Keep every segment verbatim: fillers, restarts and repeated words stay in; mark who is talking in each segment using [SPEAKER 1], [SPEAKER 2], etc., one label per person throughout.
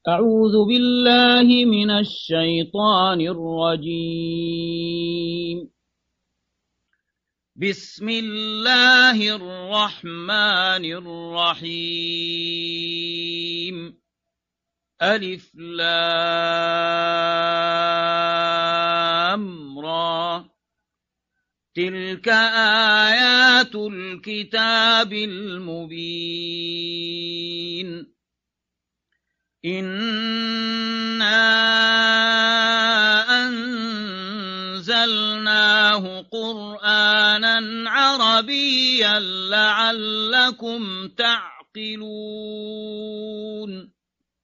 [SPEAKER 1] أعوذ بالله من الشيطان الرجيم. بسم الله الرحمن الرحيم. ألف لام را. تلك آيات الكتاب المبين. إنا أنزلناه قرآنا عربيا لعلكم تعقلون.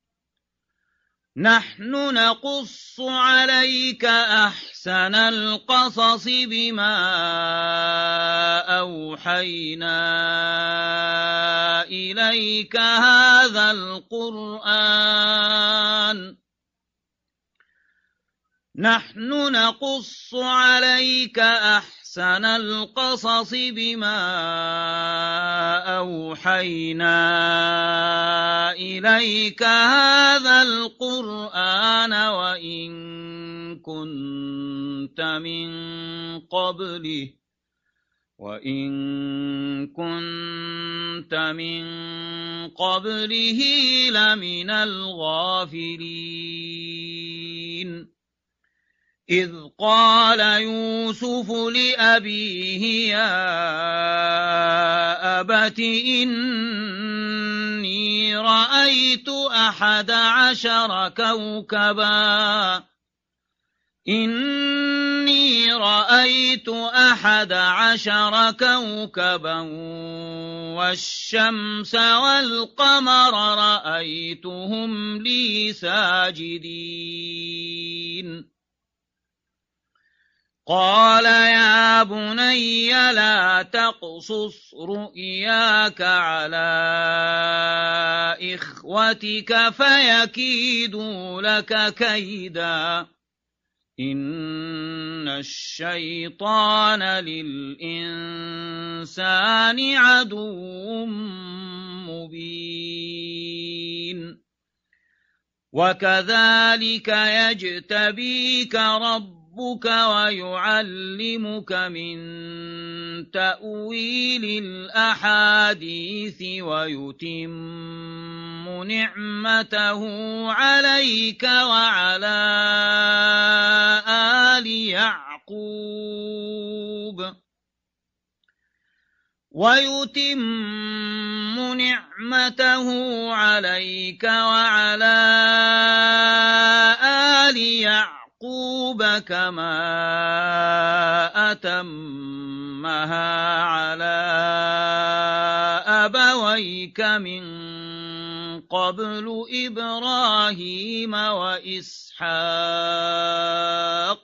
[SPEAKER 1] نحن نقص عليك أحسن القصص بما أوحينا إليك هذا القرآن نحن نقص عليك أحسن القصص بما أوحينا إليك هذا القرآن وإن كنت من قبله وإن كنت من قبله لمن الغافلين. إذ قال يوسف لأبيه يا أبت إني رأيت أحد عشر كوكبا إني رأيت أحد عشر كوكبا والشمس والقمر رأيتهم لي ساجدين. قال يا بني لا تقصص رؤياك على إخوتك فيكيدوا لك كيدا إن الشيطان للإنسان عدو مبين. وكذلك يجتبيك ربك ويعلمك من تأويل الأحاديث ويتم نعمته عليك وعلى آل يعقوب ويتم نعمته عليك وعلى آل يعقوب كما أتمها على أبويك من قبل إبراهيم وإسحاق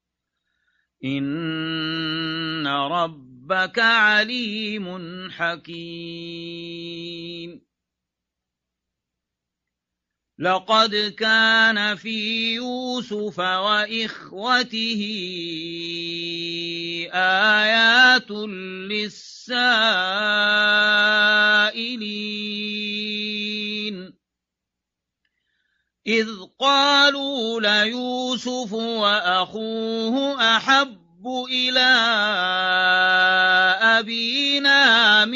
[SPEAKER 1] إن ربك عليم حكيم. لقد كان في يوسف وإخوته آيات للسائلين إذ قالوا ليوسف وأخوه أحب إلى أبينا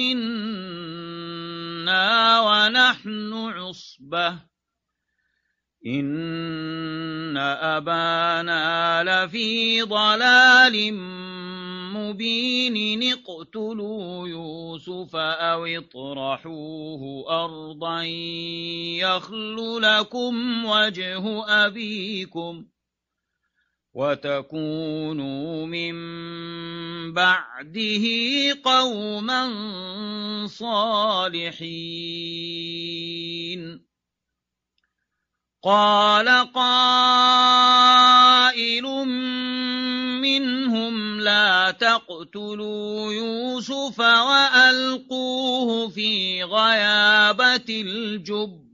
[SPEAKER 1] منا ونحن عصبة إن أبانا لفي ضلال مبين. اقتلوا يوسف أو اطرحوه أرضا يخل لكم وجه أبيكم وتكونوا من بعده قوما صالحين. قال قائل منهم لا تقتلوا يوسف وألقوه في غيابة الجب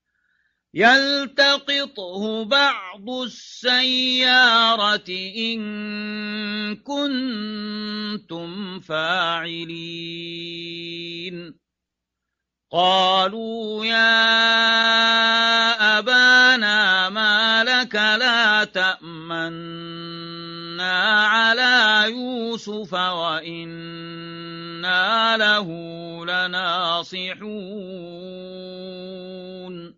[SPEAKER 1] يلتقطه بعض السيارة إن كنتم فاعلين. قالوا يا أبانا لا تأمنا على يوسف وإنا له لناصحون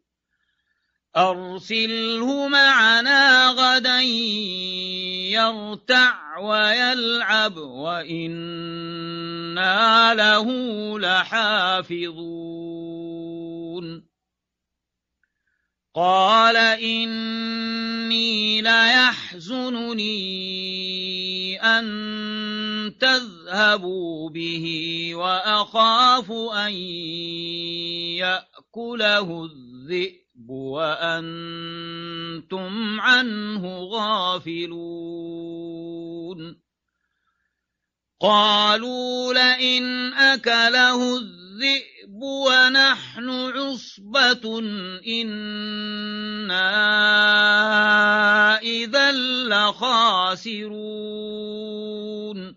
[SPEAKER 1] أرسله معنا غدا يرتع ويلعب وإنا له لحافظون قال إني ليحزنني أن تذهبوا به وأخاف أن يأكله الذئب وأنتم عنه غافلون قالوا لئن أكله الذئب ونحن عصبة إنا إذا لخاسرون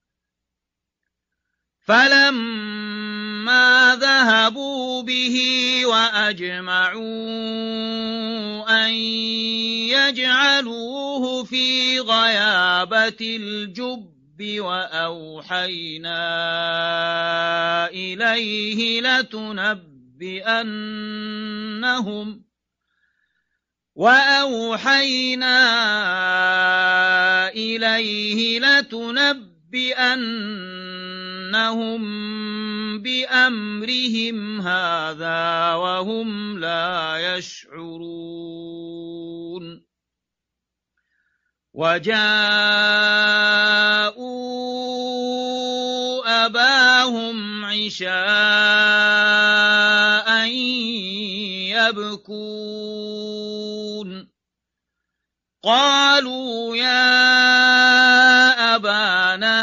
[SPEAKER 1] فلما ذهبوا به وأجمعوا أن يجعلوه في غيابة الجب وأوحينا إليه لتنبئنهم وأوحينا إليه لتنبئنهم بأمرهم هذا وهم لا يشعرون وجاءوا أباهم عشاء يبكون قالوا يا أبانا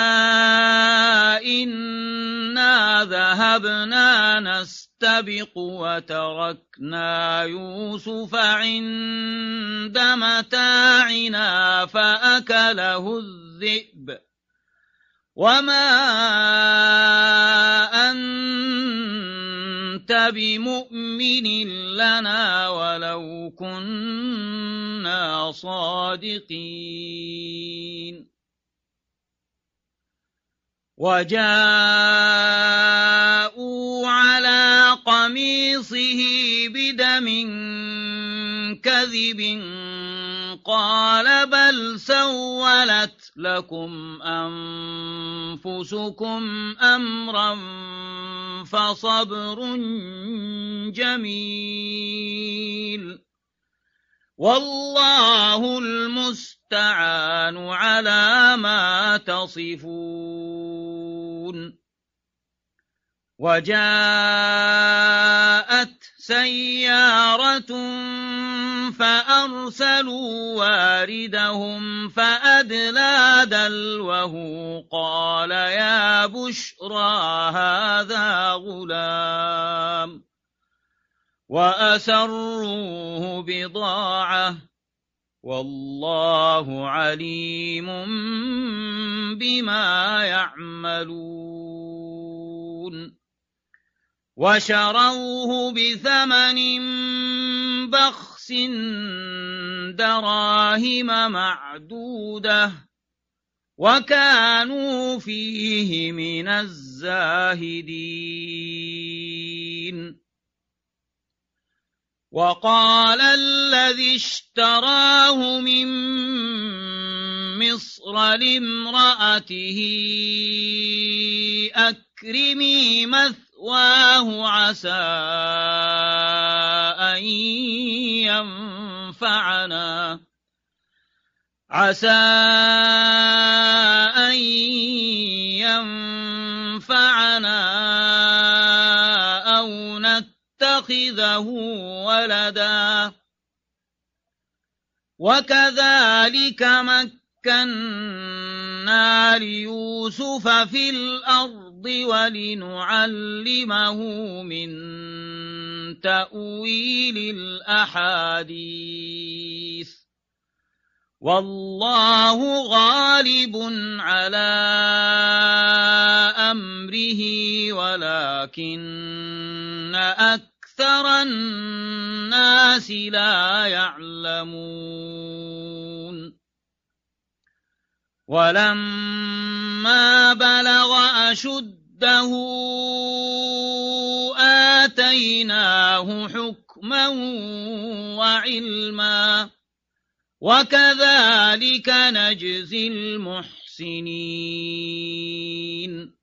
[SPEAKER 1] إنا ذهبنا نستبق وتركنا يوسف عند متاعنا فأكله الذئب وما أنت بمؤمن لنا ولو كنا صادقين وجاءوا على قميصه بدم كذب قال بل سولت لكم أنفسكم أمرا فصبر جميل والله المستعان على ما تصفون وجاءت سيارة فأرسلوا واردهم فأدلى دلوه قال يا بشرى هذا غلام وأسروه بضاعة والله عليم بما يعملون وشروه بثمن بخس دراهم معدودة وكانوا فيه من الزاهدين وقال الذي اشتراه من مصر لامرأته أكرمي مثواه عسى أن ينفعنا عسى أن ينفعنا أو نتخذه ولدا وكذلك مكنا ليوسف في الأرض ولنعلمه من تأويل الأحاديث والله غالب على أمره ولكن أكثر أكثر الناس لا يعلمون ولما بلغ أشده آتيناه حكما وعلما وكذلك نجزي المحسنين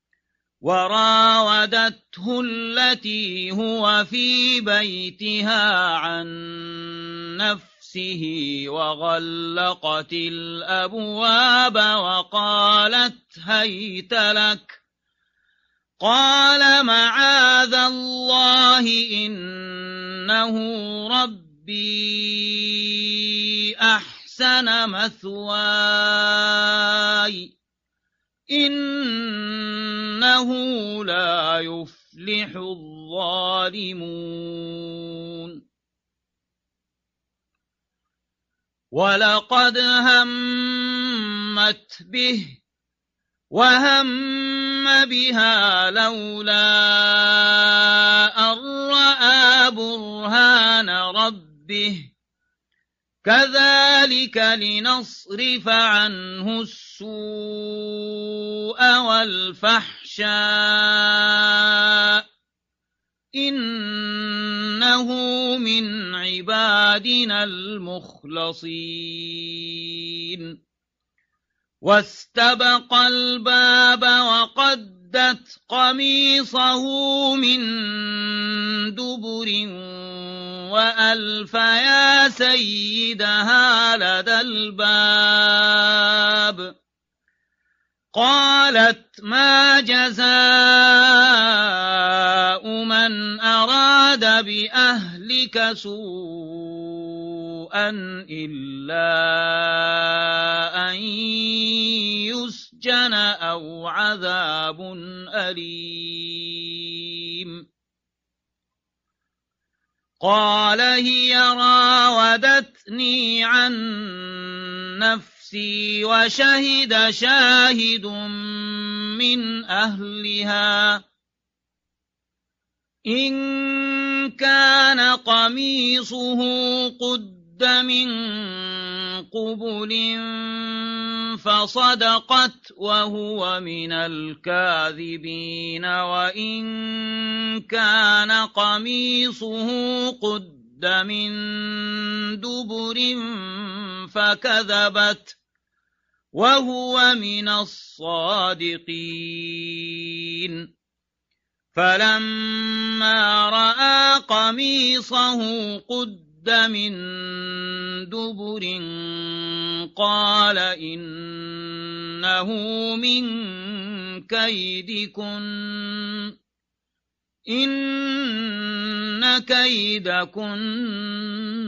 [SPEAKER 1] وراودته التي هو في بيتها عن نفسه وغلقت الأبواب وقالت هيت لك قال معاذ الله إنه ربي أحسن مثواي إنه لا يفلح الظالمون ولقد همت به وهم بها لولا أن رأى برهان ربه كذلك لنصرف عنه السوء والفحشاء إنه من عبادنا المخلصين واستبق الباب وقدت قميصه من دبر وألف يا سيدها لدى الباب قالت ما جزاء من أراد بأهلك سوءا إلا أن يسجن أو عذاب أليم قال هي راودتني عن نفسي وشهد شاهد من أهلها إن كان قميصه قد من قبل فصدقت وهو من الكاذبين وإن كان قميصه قد من دبر فكذبت وهو من الصادقين فلما رأى قميصه قد من دبر قال إنه من كيدكن إن كيدكن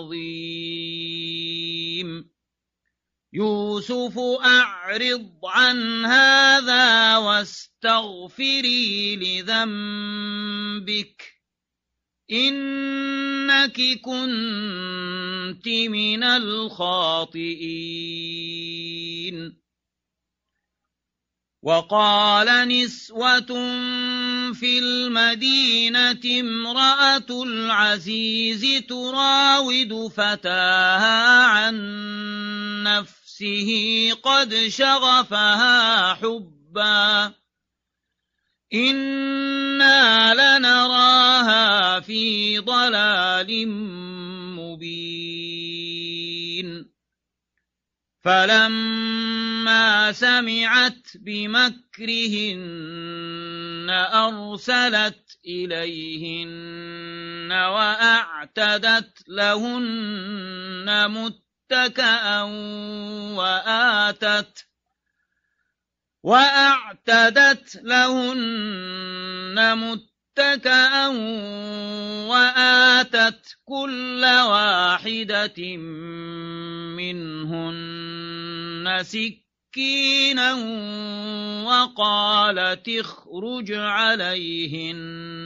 [SPEAKER 1] عظيم يوسف أعرض عن هذا واستغفري لذنبك إنك كنت من الخاطئين وقال نسوة في المدينة امرأة العزيز تراود فتاها عن نفسه قد شغفها حبا إنا لنراها في ضلال مبين فلما سمعت بمكرهن أرسلت إليهن وأعتدت لهن متكأ وآتت وأعتدت لهن متكأ وآتت كل واحدة منهن سكينا وقالت اخرج عليهن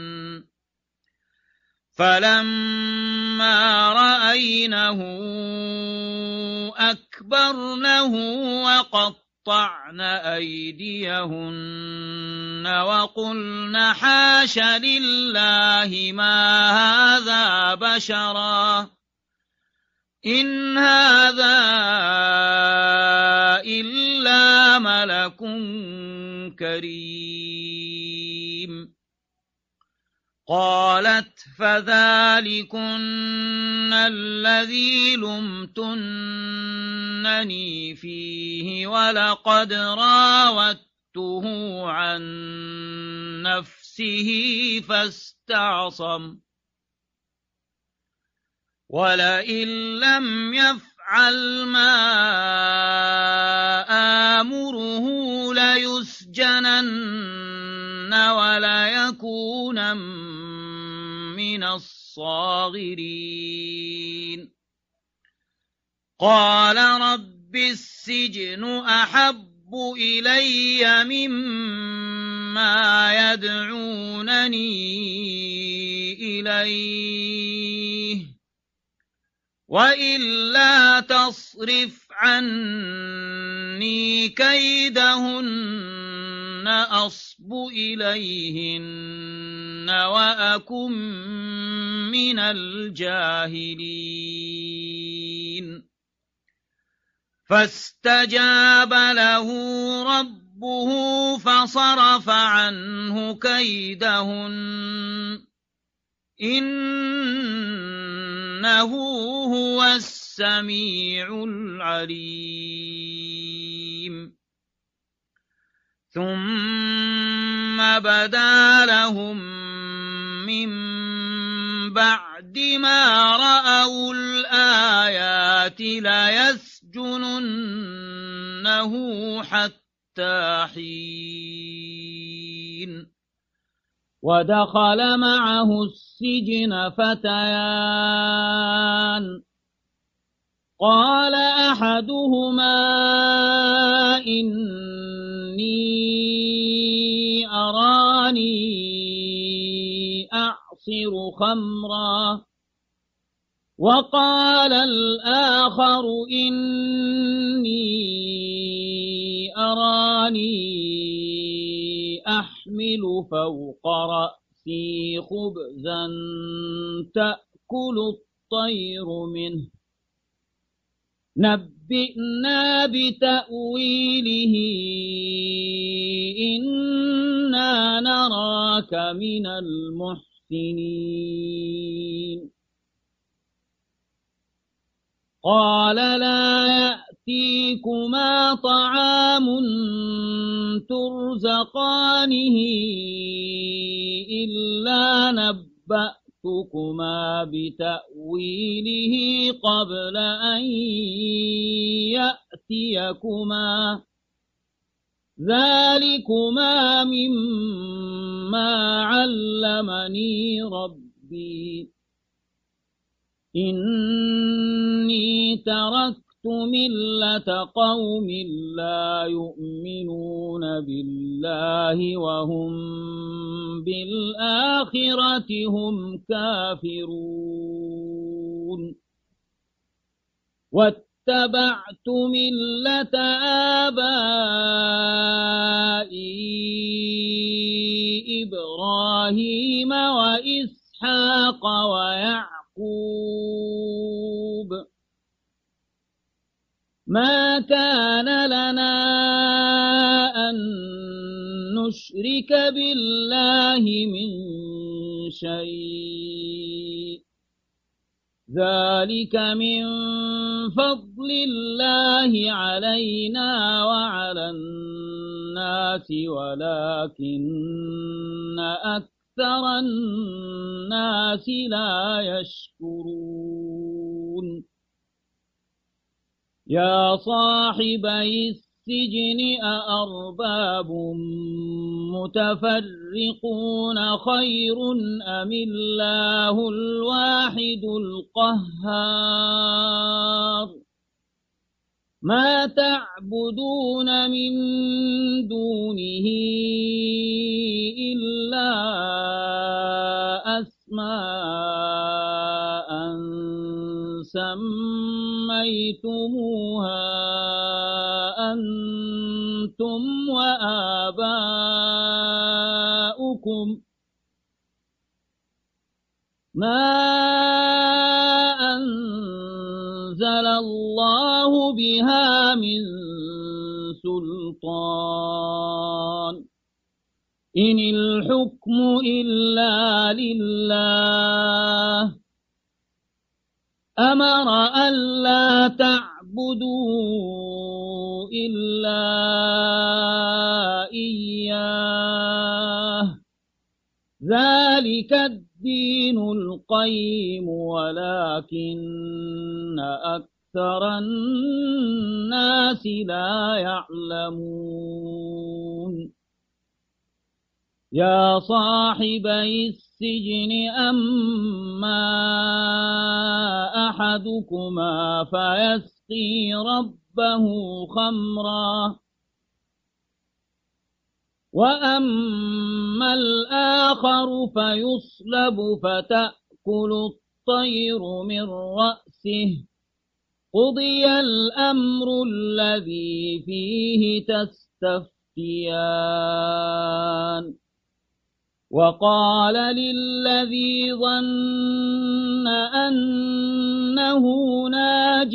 [SPEAKER 1] فلما رأينه أكبرنه وقط وقطعن أيديهن وقلن حاش لله ما هذا بشرا إن هذا إلا ملك كريم قالت فذلكن الذي لمتنني فيه ولقد راودته عن نفسه فاستعصم ولئن لم يفعل ما آمره ليسجنن وليكون من الصاغرين قال رب السجن أحب إلي مما يدعونني إليه وإلا تصرف عني كيدهن أصب إليهن وأكن من الجاهلين فاستجاب له ربه فصرف عنه كيدهن إنه هو السميع العليم ثم بدا لهم من بعد ما رأوا الآيات ليسجننه حتى حين ودخل معه السجن فتيان قال أحدهما إني أراني أعصر خمرا وقال الآخر إني أراني أحمل فوق رأسي خبزا تأكل الطير منه نبئنا بتأويله إنا نراك من المحسنين قال لا يأتيكما طعام ترزقانه إلا نبأتكما بتأويله قبل أن يأتيكما ذلكما مما علمني ربي إني تركت ملة قوم لا يؤمنون بالله وهم بالآخرة هم كافرون واتبعت ملة آبائي إبراهيم وإسحاق ويعقوب ما كان لنا أن نشرك بالله من شيء ذلك من فضل الله علينا وعلى الناس ولكن أكثر الناس لا يشكرون يا صاحبي السجن أأرباب متفرقون خير أم الله الواحد القهار ما تعبدون من دونه إلا أسماء سميتموها أنتم وآباؤكم ما أنزل الله بها من سلطان إن الحكم إلا لله أمر ألا تعبدوا إلا إياه ذلك الدين القيم ولكن أكثر الناس لا يعلمون يا صاحبي السجن أما أحدكما فيسقي ربه خمرا وأما الآخر فيصلب فتأكل الطير من رأسه قضي الأمر الذي فيه تستفتيان وقال للذي ظن أنه ناج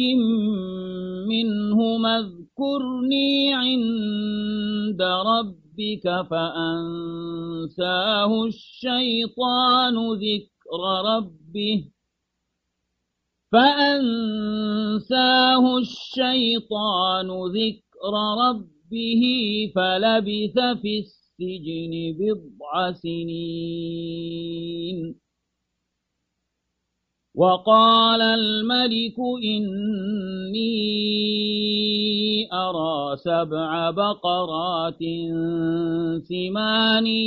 [SPEAKER 1] منه اذكرني عند ربك فأنساه الشيطان ذكر ربه فأنساه الشيطان ذكر ربه فلبث في السجن بضع سنين وقال الملك إني أرى سبع بقرات سمان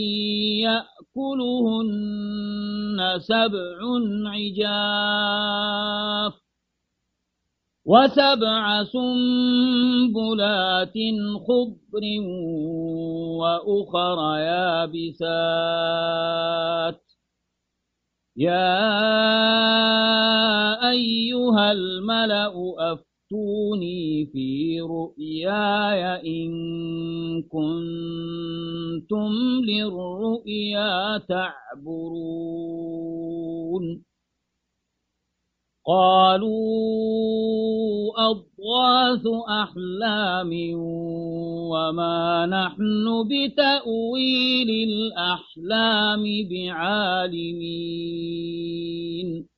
[SPEAKER 1] يأكلهن سبع عجاف وسبع سنبلات خضر وأخر يابسات يا أيها الملأ أفتوني في رؤياي إن كنتم للرؤيا تعبرون قالوا أضغاث أحلام وما نحن بتأويل الأحلام بعالمين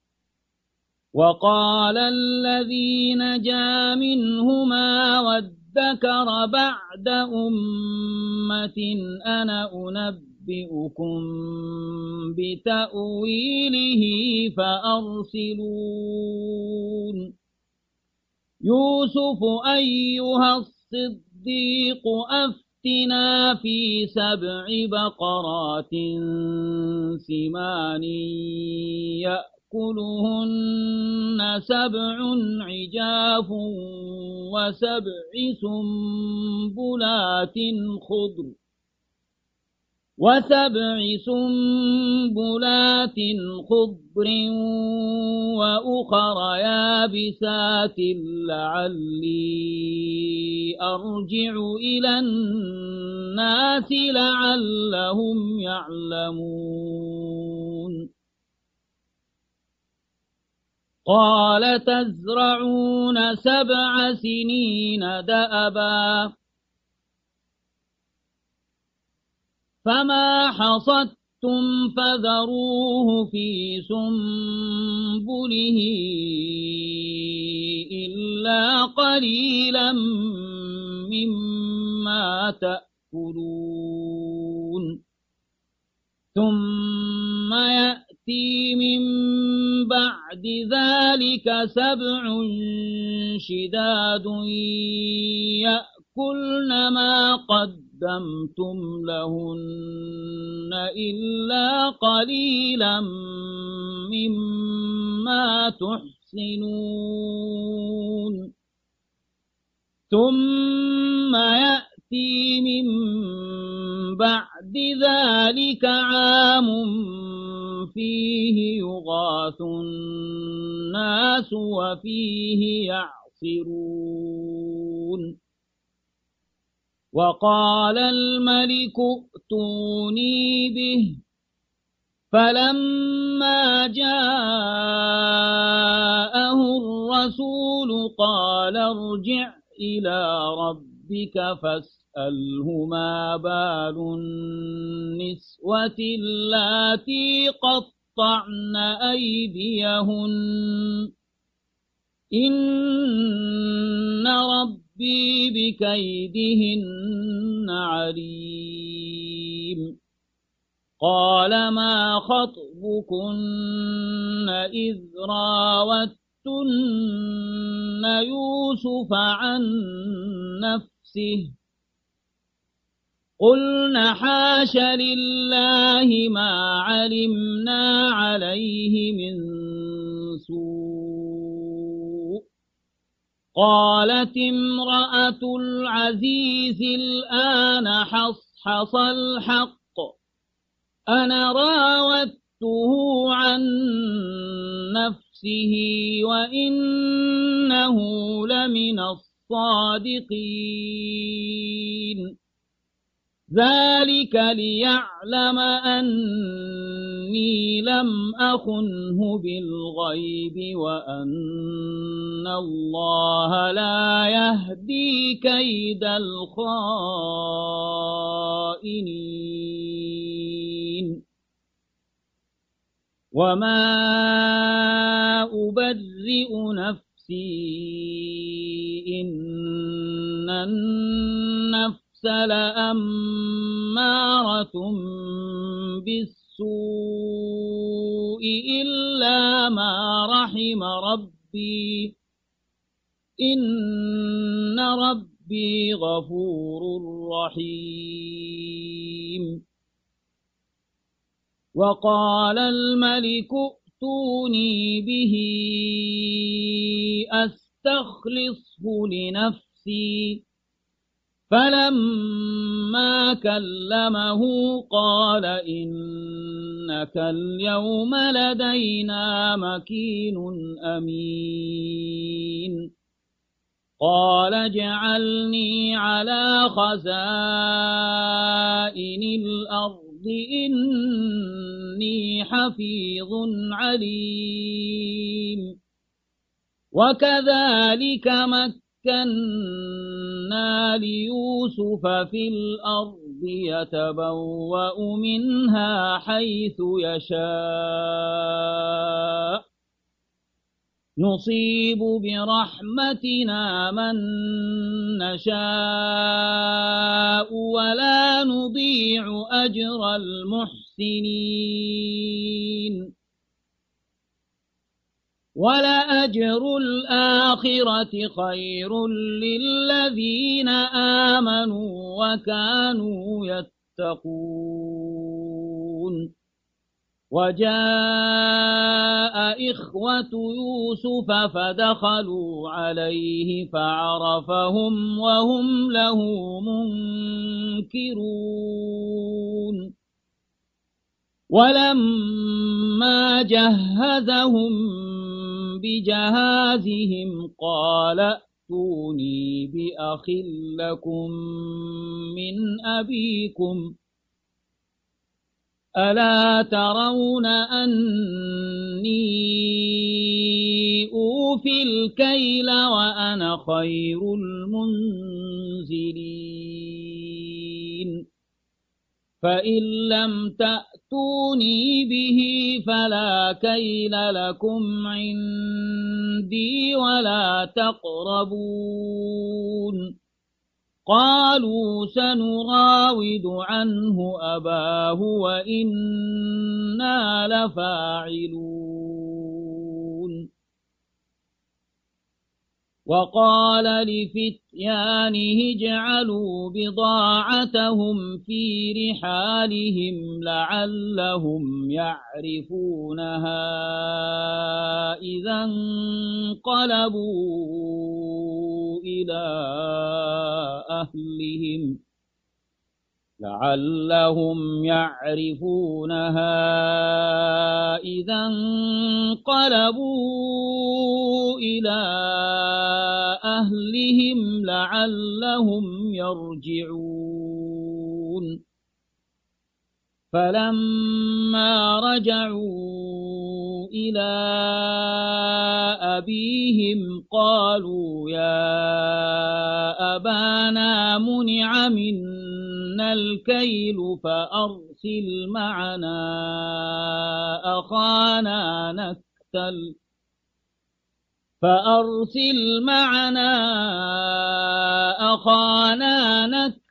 [SPEAKER 1] وقال الذي نجا منهما وادكر بعد أمة أنا أنبئكم بتأويله فأرسلون يوسف أيها الصديق أفتنا في سبع بقرات سمان يأكلهن سبع عجاف وسبع سنبلات خضر وسبع سنبلات خضر وأخر يابسات لعلي أرجع إلى الناس لعلهم يعلمون قال تزرعون سبع سنين دأبا فما حصدتم فذروه في سنبله إلا قليلا مما تأكلون ثم يأتي من بعد ذلك سبع شداد يأكلن ما قدمتم لهن إلا قليلا مما تحسنون ثم يأتي من بعد بعد ذلك عام فيه يغاث الناس وفيه يعصرون وقال الملك ائتوني به فلما جاءه الرسول قال ارجع إلى ربك فاسأله ما بال النسوة اللاتي قطعن أيديهن إن ربي بكيدهن عليم قال ما خطبكن إذ راوتن يوسف عن نفسه قلن حاش لله ما علمنا عليه من سوء قالت امرأة العزيز الآن حصحص الحق أنا راودته عن نفسه وإنه لمن الصادقين ذلك ليعلم أني لم أخنه بالغيب وأن الله لا يهدي كيد الخائنين وما أبرئ نفسي إن النفس لأمارة بالسوء إلا ما رحم ربي إن ربي غفور رحيم وقال الملك ائتوني به أستخلصه لنفسي فلما كلمه قال إنك اليوم لدينا مكين أمين قال اجعلني على خزائن الأرض إني حفيظ عليم وكذلك مكنا مكنا ليوسف في الأرض يتبوأ منها حيث يشاء نصيب برحمتنا من نشاء ولا نضيع أجر المحسنين ولأجر الآخرة خير للذين آمنوا وكانوا يتقون وجاء إخوة يوسف فدخلوا عليه فعرفهم وهم له منكرون ولما جهزهم بجهازهم قال ائتوني بأخ لكم من أبيكم ألا ترون أني أوفي الكيل وأنا خير المنزلين فإن لم تأتوني به فلا كيل لكم عندي ولا تقربون قالوا سنراود عنه أباه وإنا لفاعلون وقال لفتيانه اجعلوا بضاعتهم في رحالهم لعلهم يعرفونها إذا انقلبوا إلى أهلهم لعلهم يعرفونها إذا انقلبوا إلى أهلهم لعلهم يرجعون فلما رجعوا إلى أبيهم قالوا يا أبانا منع منا الكيل فأرسل معنا أخانا نكتل فأرسل معنا أخانا نكتل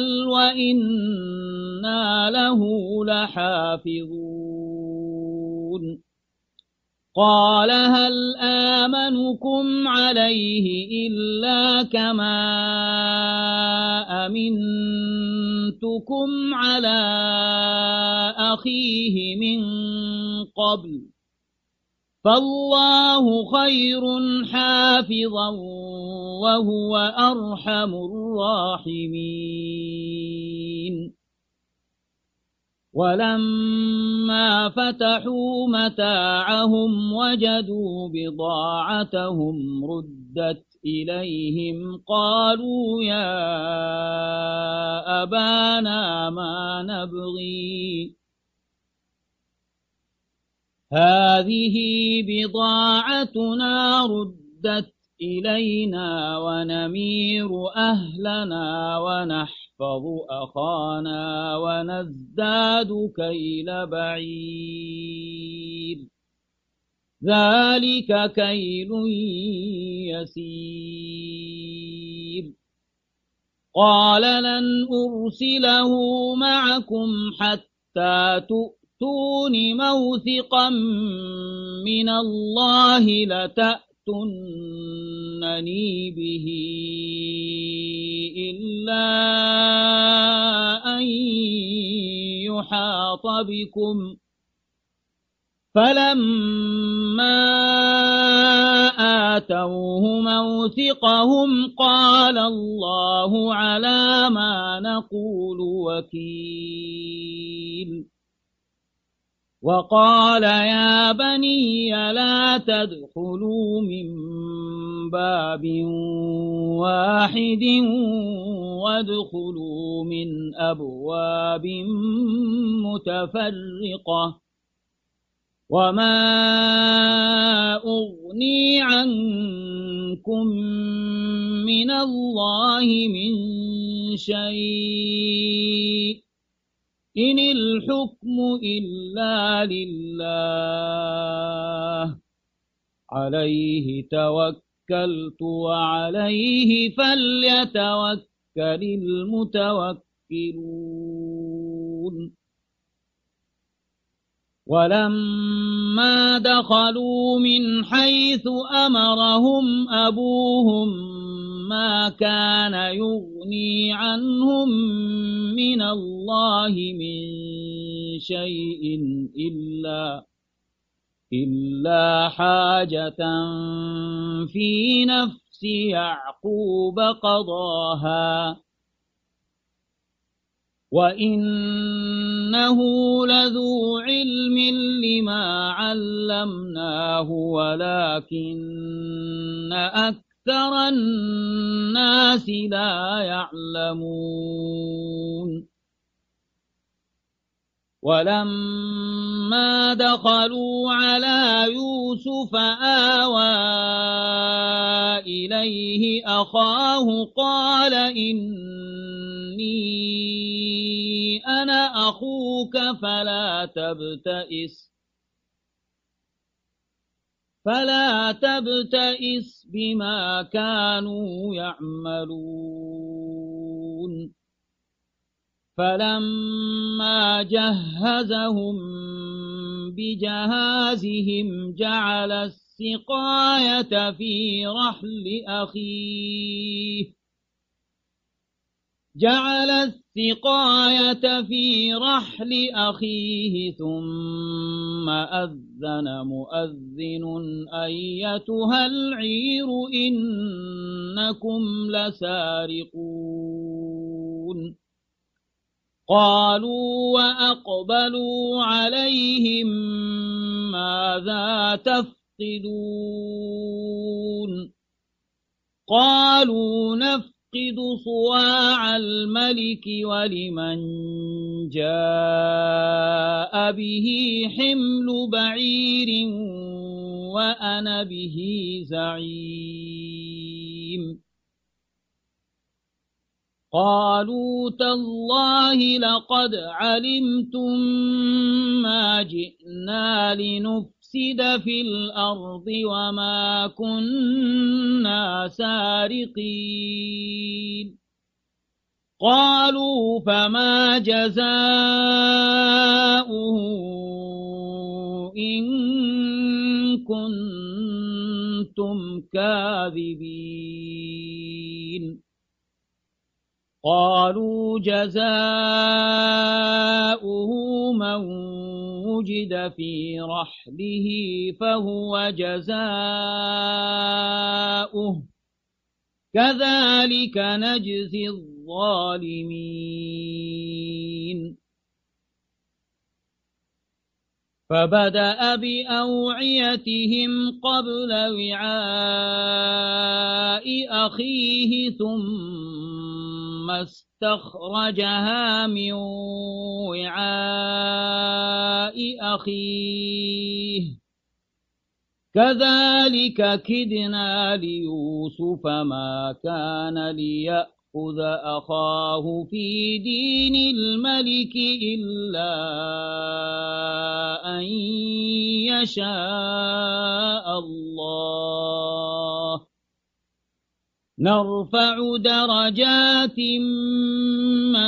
[SPEAKER 1] وإنا له لحافظون قال هل آمنكم عليه إلا كما أمنتكم على أخيه من قبل فالله خير حافظا وهو أرحم الراحمين ولما فتحوا متاعهم وجدوا بضاعتهم ردت إليهم قالوا يا أبانا ما نبغي هذه بضاعتنا ردت إلينا ونمير أهلنا ونحفظ أخانا ونزداد كيل بعير ذلك كيل يسير قال لن أرسله معكم حتى تؤتون موثقا من الله لتأتونني به إلا أن يحاط بكم فلما آتوه موثقهم قال الله على ما نقول وكيل وقال يا بني لا تدخلوا من باب واحد وادخلوا من أبواب متفرقة وما أغني عنكم من الله من شيء إن الحكم إلا لله عليه توكلت وعليه فليتوكل المتوكلون ولما دخلوا من حيث أمرهم أبوهم ما كان يغني عنهم من الله من شيء إلا إلا حاجة في نفس يعقوب قضاها وإنه لذو علم لما علمناه ولكن أكثر الناس لا يعلمون ولما دخلوا على يوسف آوى إليه أخاه قال إني أنا أخوك فلا تبتئس فلا تبتئس بما كانوا يعملون فلما جهزهم بجهازهم جعل السقاية في رحل أخيه جعل السقاية في رحل أخيه ثم أذن مؤذن أيتها العير إنكم لسارقون قالوا وأقبلوا عليهم ماذا تفقدون قالوا نفقد صواع الملك ولمن جاء به حمل بعير وأنا به زعيم قالوا تالله لقد علمتم ما جئنا لنفسد في الأرض وما كنا سارقين قالوا فما جزاؤه إن كنتم كاذبين قالوا جزاؤه من وجد في رحله فهو جزاؤه كذلك نجزي الظالمين فبدأ بأوعيتهم قبل وعاء أخيه ثم استخرجها من وعاء أخيه كذلك كدنا ليوسف ما كان ليأخذ أخاه في دين الملك إلا أن يشاء الله نرفع درجات من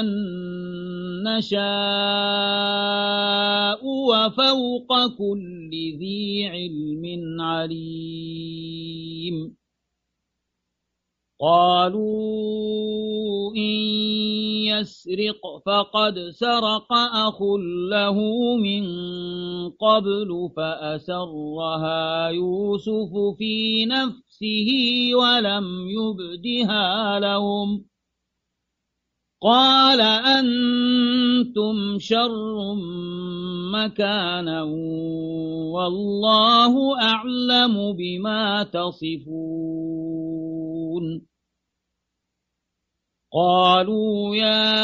[SPEAKER 1] نشاء وفوق كل ذي علم عليم قالوا إن يسرق فقد سرق أخ له من قبل فأسرها يوسف في نفسه ولم يبدها لهم قال أنتم شر مكانا والله أعلم بما تصفون قالوا يا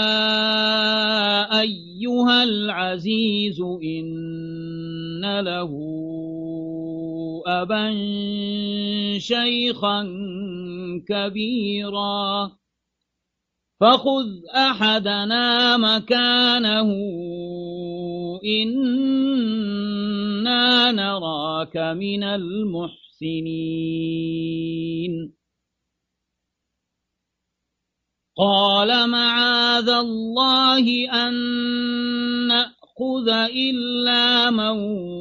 [SPEAKER 1] أيها العزيز إن له أبا شيخا كبيرا فخذ أحدنا مكانه إنا نراك من المحسنين قال معاذ الله أن نأخذ إلا من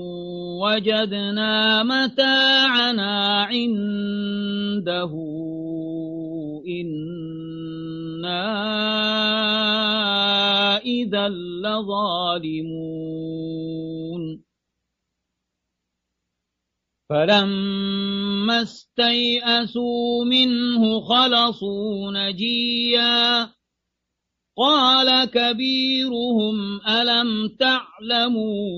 [SPEAKER 1] وجدنا متاعنا عنده إنا إذا لظالمون فلما استيئسوا منه خلصوا نجيا قال كبيرهم ألم تعلموا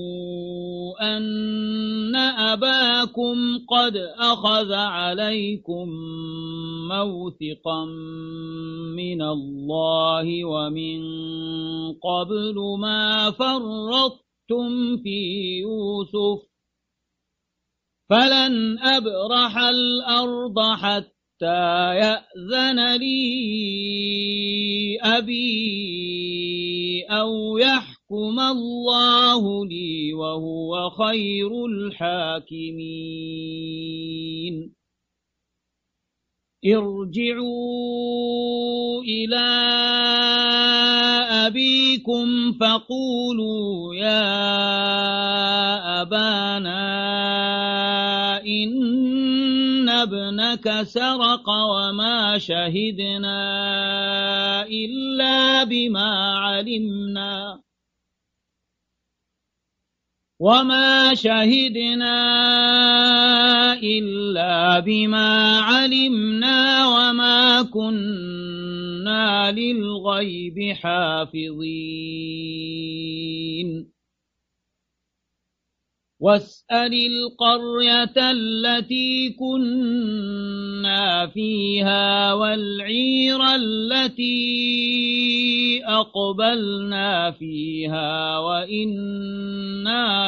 [SPEAKER 1] أن أباكم قد أخذ عليكم موثقا من الله ومن قبل ما فرطتم في يوسف فلن أبرح الأرض حتى يأذن لي أبي أو يحكم الله لي وهو خير الحاكمين ارجعوا إلى أبيكم فقولوا يا أبانا إن ابنك سرق وما شهدنا إلا بما علمنا وما شهدنا إلا بما علمنا وما كنا كنا للغيب حافظين واسأل القرية التي كنا فيها والعير التي أقبلنا فيها وإنا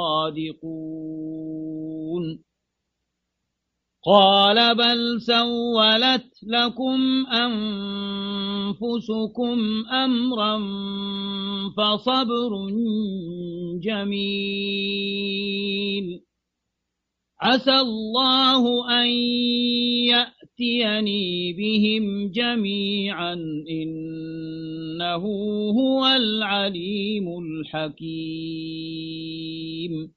[SPEAKER 1] لصادقون قال بل سولت لكم أنفسكم أمرا فصبر جميل عسى الله أن يأتيني بهم جميعا إنه هو العليم الحكيم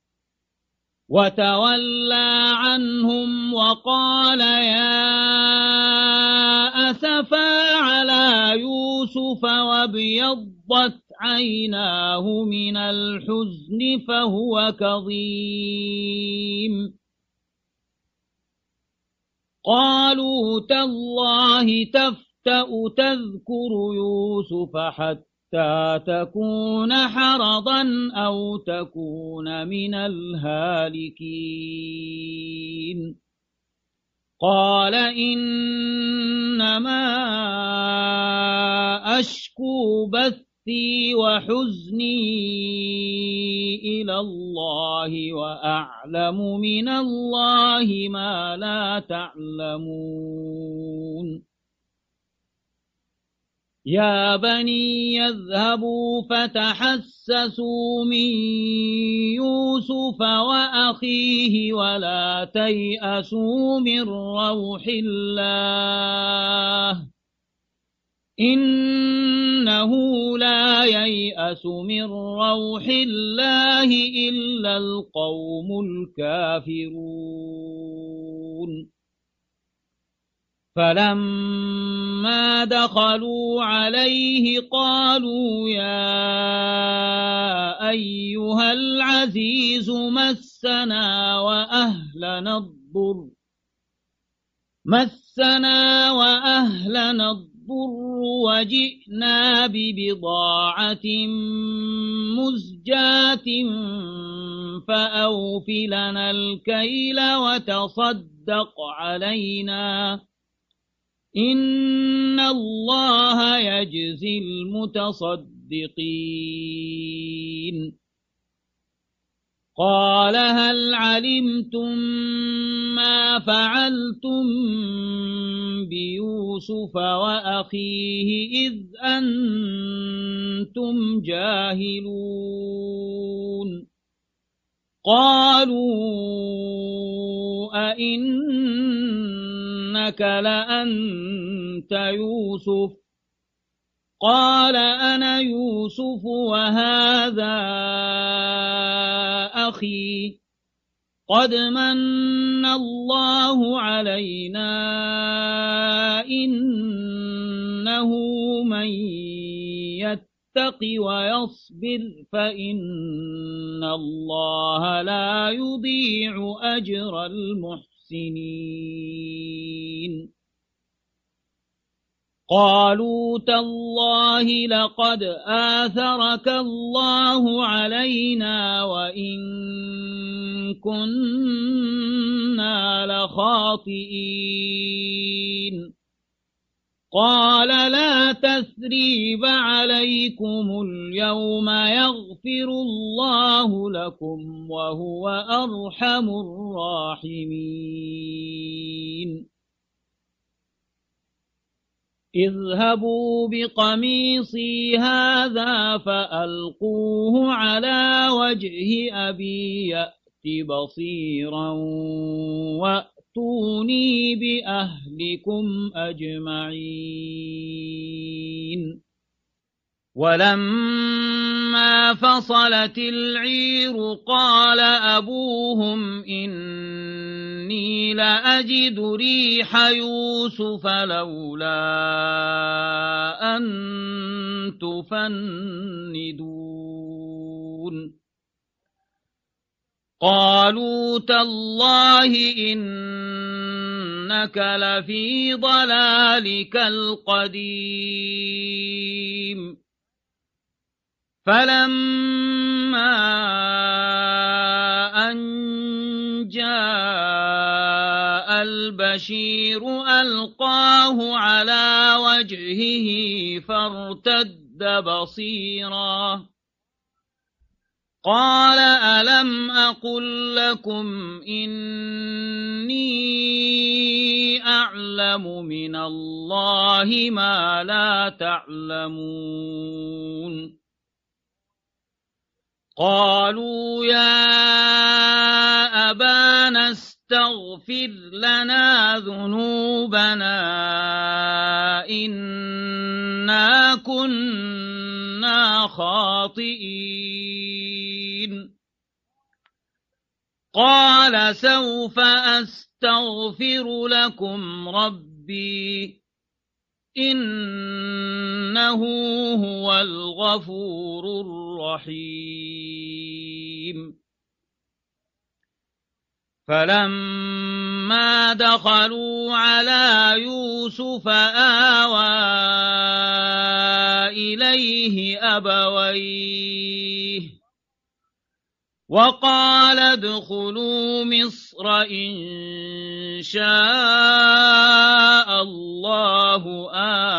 [SPEAKER 1] وتولى عنهم وقال يا أسفا على يوسف وابيضت عيناه من الحزن فهو كظيم قالوا تالله تفتأ تذكر يوسف حتى تكون حرضا أو تكون من الهالكين قال إنما أشكو بثي وحزني إلى الله وأعلم من الله ما لا تعلمون يا بني يذهبوا فتحسسوا من يوسف وأخيه ولا تيأسوا من روح الله إنه لا ييأس من روح الله إلا القوم الكافرون فلما دخلوا عليه قالوا يا أيها العزيز مسنا وأهلنا الضر مسنا وأهلنا الضر وجئنا ببضاعة مزجاة فأوف لنا الكيل وتصدق علينا إن الله يجزي المتصدقين قال هل علمتم ما فعلتم بيوسف وأخيه إذ أنتم جاهلون قالوا أئنك لأنت يوسف قال أنا يوسف وهذا أخي قد من الله علينا إنه من يتق ويصبر فإن الله لا يضيع أجر المحسنين قالوا تالله لقد آثرك الله علينا وإن كنا لخاطئين قال لا تثريب عليكم اليوم يغفر الله لكم وهو أرحم الراحمين اذهبوا بقميصي هذا فألقوه على وجه أبي يأت بصيرا وأتوني بأهلكم أجمعين ولما فصلت العير قال أبوهم إني لأجد ريح يوسف لولا أن تفندون قالوا تالله إنك إنك لفي ضلالك القديم فلما أن جاء البشير ألقاه على وجهه فارتد بصيرا قال ألم أقل لكم إني أعلم من الله ما لا تعلمون قالوا يا أبانا استغفر لنا ذنوبنا إنا كنا خاطئين قال سوف أستغفر لكم ربي إنه هو الغفور الرحيم فلما دخلوا على يوسف آوى إليه أبويه وقال ادخلوا مصر إن شاء الله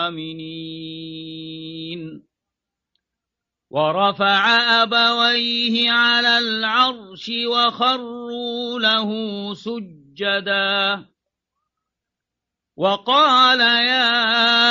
[SPEAKER 1] آمنين ورفع أبويه على العرش وخروا له سجدا وقال يا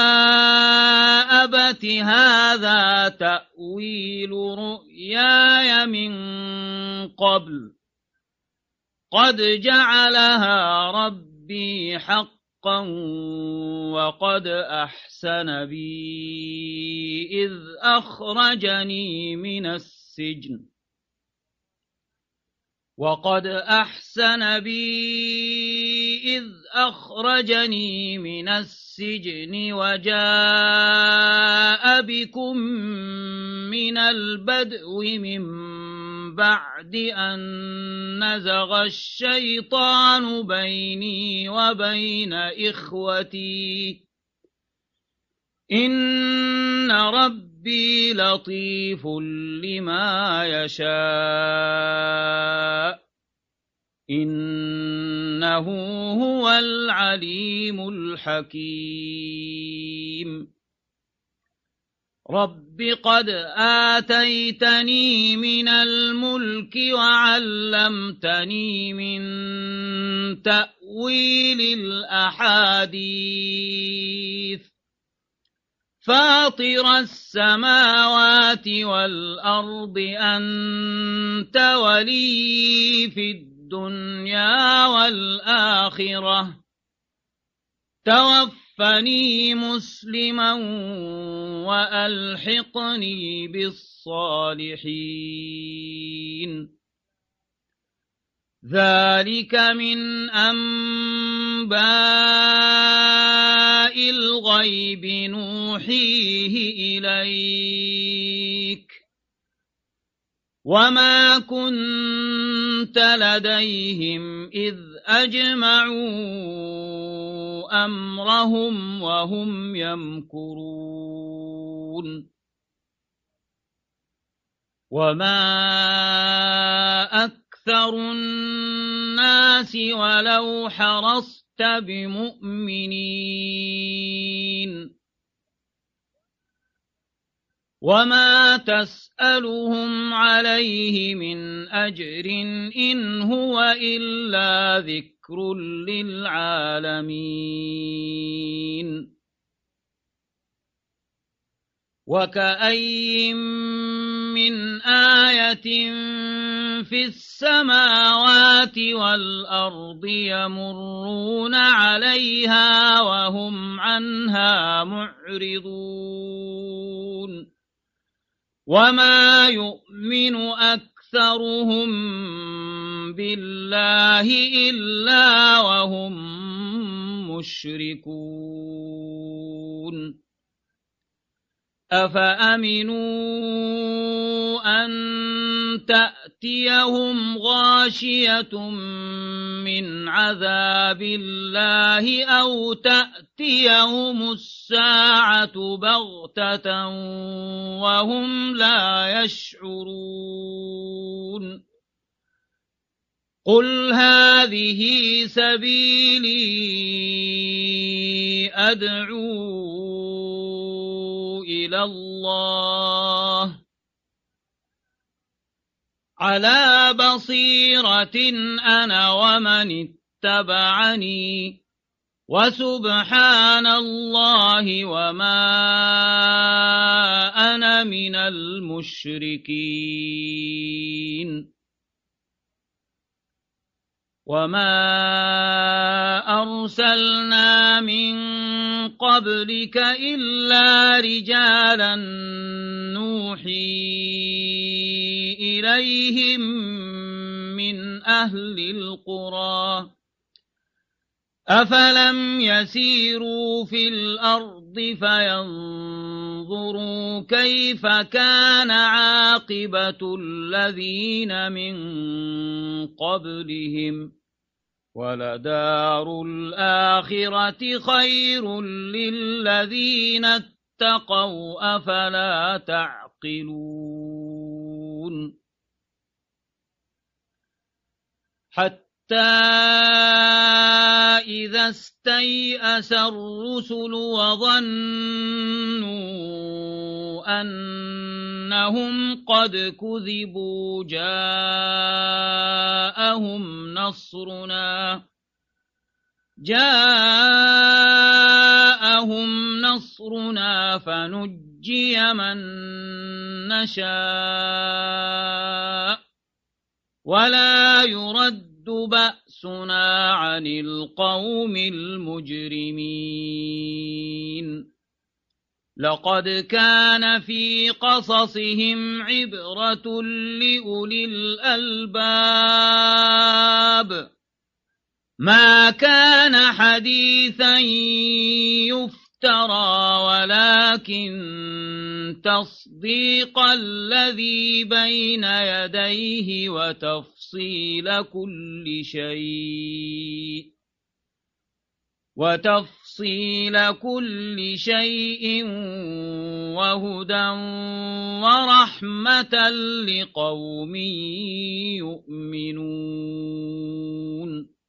[SPEAKER 1] أبت هذا تأويل رؤياي من قبل قد جعلها ربي حقا وقد أحسن بي إذ أخرجني من السجن وقد أحسن بي إذ أخرجني من السجن وجاء بكم من البدو من بعد أن نزغ الشيطان بيني وبين إخوتي إن ربي لطيف لما يشاء إنه هو العليم الحكيم رب قد آتيتني من الملك وعلمتني من تأويل الأحاديث فاطر السماوات والأرض أنت ولي في الدنيا والآخرة توفني مسلما وألحقني بالصالحين ذلك من أنباء الغيب نوحيه إليك وما كنت لديهم إذ أجمعوا أمرهم وهم يمكرون وما أكثر الناس ولو حرصت بمؤمنين وما تسألهم عليه من أجر إن هو إلا ذكر للعالمين وكأي من آية في السماوات والأرض يمرون عليها وهم عنها معرضون وما يؤمن أكثرهم بالله إلا وهم مشركون أفأمنوا أن تأتي تأتيهم غاشية من عذاب الله أو تأتيهم الساعة بغتة وهم لا يشعرون قل هذه سبيلي أدعو إلى الله على بصيرة أنا ومن اتبعني وسبحان الله وما أنا من المشركين وما أرسلنا من قبلك إلا رجالا نوحي إليهم من أهل القرى أفلم يسيروا في الأرض فينظروا كيف كان عاقبة الذين من قبلهم ولدار الآخرة خير للذين اتقوا أفلا تعقلون حتى إذا استيأس الرسل وظنوا أنهم قد كذبوا جاءهم نصرنا جاءهم نصرنا فنجي من نشاء ولا يرد بأسنا عن القوم المجرمين لقد كان في قصصهم عبرة لأولي الألباب ما كان حديثا يفترى ولكن تصديق الذي بين يديه وتفصيل كل شيء وتفصيل كل شيء وهدى ورحمة لقوم يؤمنون